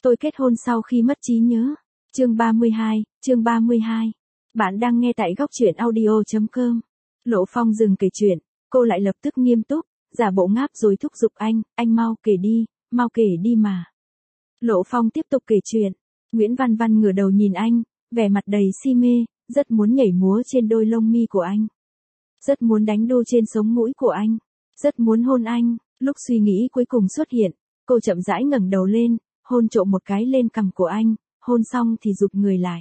Tôi kết hôn sau khi mất trí nhớ. Chương 32. Bạn đang nghe tại góc truyện audio.com. Lộ Phong dừng kể chuyện, cô lại lập tức nghiêm túc, giả bộ ngáp rồi thúc giục anh mau kể đi mà. Lộ Phong tiếp tục kể chuyện. Nguyễn Văn Văn ngửa đầu nhìn anh, vẻ mặt đầy si mê, rất muốn nhảy múa trên đôi lông mi của anh. Rất muốn đánh đu trên sống mũi của anh. Rất muốn hôn anh. Lúc suy nghĩ cuối cùng xuất hiện, cô chậm rãi ngẩng đầu lên, hôn trộm một cái lên cằm của anh, hôn xong thì rụt người lại.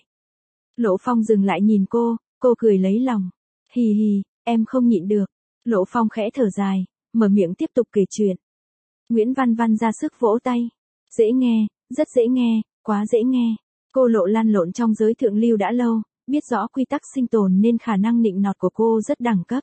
Lộ Phong dừng lại nhìn cô cười lấy lòng. Hì hì, em không nhịn được. Lộ Phong khẽ thở dài, mở miệng tiếp tục kể chuyện. Nguyễn Văn Văn ra sức vỗ tay. Dễ nghe, rất dễ nghe, quá dễ nghe. Cô Lộ lăn lộn trong giới thượng lưu đã lâu, biết rõ quy tắc sinh tồn nên khả năng nịnh nọt của cô rất đẳng cấp.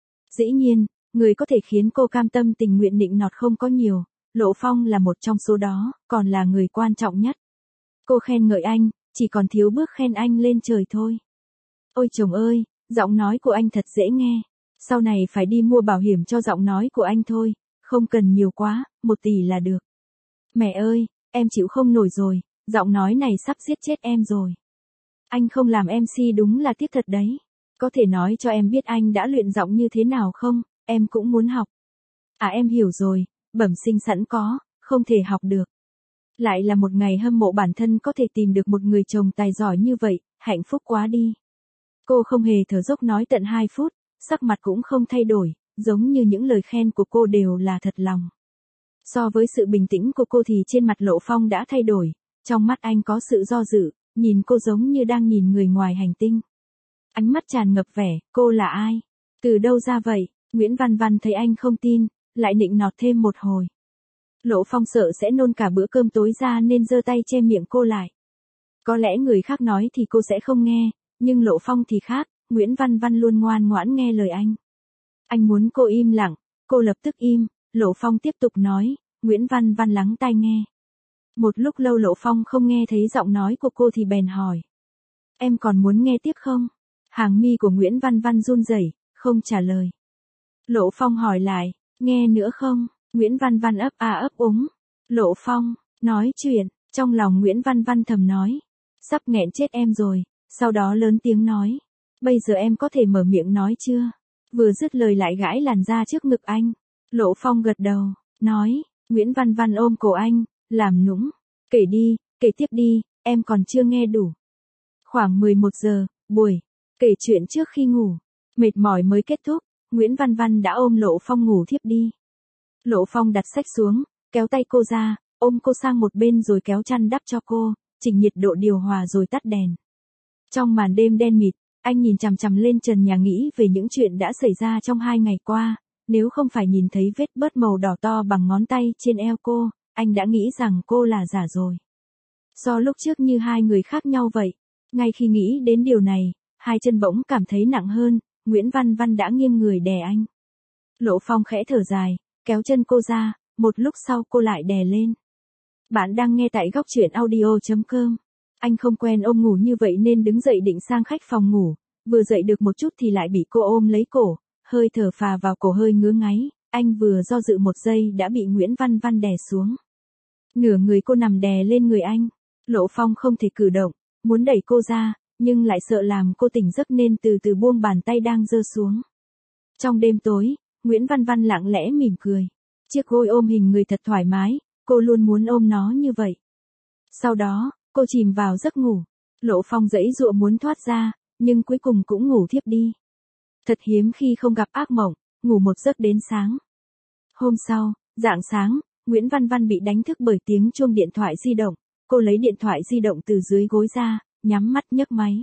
Dĩ nhiên, người có thể khiến cô cam tâm tình nguyện nịnh nọt không có nhiều, Lộ Phong là một trong số đó, còn là người quan trọng nhất. Cô khen ngợi anh, chỉ còn thiếu bước khen anh lên trời thôi. Ôi chồng ơi, giọng nói của anh thật dễ nghe. Sau này phải đi mua bảo hiểm cho giọng nói của anh thôi, không cần nhiều quá, 1 tỷ là được. Mẹ ơi, em chịu không nổi rồi, giọng nói này sắp giết chết em rồi. Anh không làm MC đúng là tiếc thật đấy. Có thể nói cho em biết anh đã luyện giọng như thế nào không, em cũng muốn học. À em hiểu rồi, bẩm sinh sẵn có, không thể học được. Lại là một ngày hâm mộ bản thân có thể tìm được một người chồng tài giỏi như vậy, hạnh phúc quá đi. Cô không hề thở dốc nói tận 2 phút, sắc mặt cũng không thay đổi, giống như những lời khen của cô đều là thật lòng. So với sự bình tĩnh của cô thì trên mặt Lộ Phong đã thay đổi, trong mắt anh có sự do dự, nhìn cô giống như đang nhìn người ngoài hành tinh. Ánh mắt tràn ngập vẻ, cô là ai? Từ đâu ra vậy? Nguyễn Văn Văn thấy anh không tin, lại nịnh nọt thêm một hồi. Lộ Phong sợ sẽ nôn cả bữa cơm tối ra nên giơ tay che miệng cô lại. Có lẽ người khác nói thì cô sẽ không nghe, nhưng Lộ Phong thì khác, Nguyễn Văn Văn luôn ngoan ngoãn nghe lời anh. Anh muốn cô im lặng, cô lập tức im, Lộ Phong tiếp tục nói, Nguyễn Văn Văn lắng tai nghe. Một lúc lâu Lộ Phong không nghe thấy giọng nói của cô thì bèn hỏi. Em còn muốn nghe tiếp không? Hàng mi của Nguyễn Văn Văn run rẩy, không trả lời. Lộ Phong hỏi lại, nghe nữa không? Nguyễn Văn Văn ấp a ấp úng. Lộ Phong, nói chuyện, trong lòng Nguyễn Văn Văn thầm nói. Sắp nghẹn chết em rồi, sau đó lớn tiếng nói. Bây giờ em có thể mở miệng nói chưa? Vừa dứt lời lại gãi làn da trước ngực anh. Lộ Phong gật đầu, nói. Nguyễn Văn Văn ôm cổ anh, làm nũng. Kể đi, kể tiếp đi, em còn chưa nghe đủ. Khoảng 11 giờ, buổi, kể chuyện trước khi ngủ. Mệt mỏi mới kết thúc, Nguyễn Văn Văn đã ôm Lộ Phong ngủ thiếp đi. Lộ Phong đặt sách xuống, kéo tay cô ra, ôm cô sang một bên rồi kéo chăn đắp cho cô, chỉnh nhiệt độ điều hòa rồi tắt đèn. Trong màn đêm đen mịt, anh nhìn chằm chằm lên trần nhà nghĩ về những chuyện đã xảy ra trong 2 ngày qua, nếu không phải nhìn thấy vết bớt màu đỏ to bằng ngón tay trên eo cô, anh đã nghĩ rằng cô là giả rồi. So lúc trước như hai người khác nhau vậy, ngay khi nghĩ đến điều này, hai chân bỗng cảm thấy nặng hơn, Nguyễn Văn Văn đã nghiêng người đè anh. Lộ Phong khẽ thở dài, kéo chân cô ra, một lúc sau cô lại đè lên. Bạn đang nghe tại góc truyện audio.com. Anh không quen ôm ngủ như vậy nên đứng dậy định sang khách phòng ngủ, vừa dậy được một chút thì lại bị cô ôm lấy cổ, hơi thở phà vào cổ hơi ngứa ngáy, anh vừa do dự một giây đã bị Nguyễn Văn Văn đè xuống. Nửa người cô nằm đè lên người anh, Lộ Phong không thể cử động, muốn đẩy cô ra, nhưng lại sợ làm cô tỉnh giấc nên từ từ buông bàn tay đang giơ xuống. Trong đêm tối, Nguyễn Văn Văn lặng lẽ mỉm cười. Chiếc gối ôm hình người thật thoải mái, cô luôn muốn ôm nó như vậy. Sau đó, cô chìm vào giấc ngủ. Lộ Phong giãy giụa muốn thoát ra, nhưng cuối cùng cũng ngủ thiếp đi. Thật hiếm khi không gặp ác mộng, ngủ một giấc đến sáng. Hôm sau, rạng sáng, Nguyễn Văn Văn bị đánh thức bởi tiếng chuông điện thoại di động. Cô lấy điện thoại di động từ dưới gối ra, nhắm mắt nhấc máy.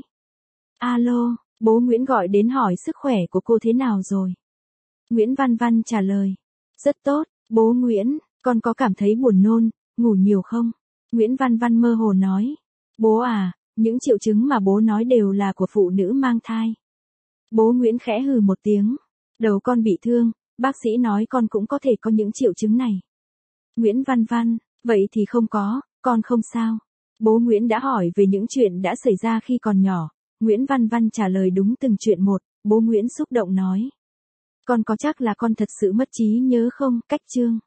Alo, bố Nguyễn gọi đến hỏi sức khỏe của cô thế nào rồi? Nguyễn Văn Văn trả lời. Rất tốt, bố Nguyễn, con có cảm thấy buồn nôn, ngủ nhiều không? Nguyễn Văn Văn mơ hồ nói. Bố à, những triệu chứng mà bố nói đều là của phụ nữ mang thai. Bố Nguyễn khẽ hừ một tiếng. Đầu con bị thương, bác sĩ nói con cũng có thể có những triệu chứng này. Nguyễn Văn Văn, vậy thì không có, con không sao. Bố Nguyễn đã hỏi về những chuyện đã xảy ra khi còn nhỏ. Nguyễn Văn Văn trả lời đúng từng chuyện một, bố Nguyễn xúc động nói. Con có chắc là con thật sự mất trí nhớ không? Cách chương.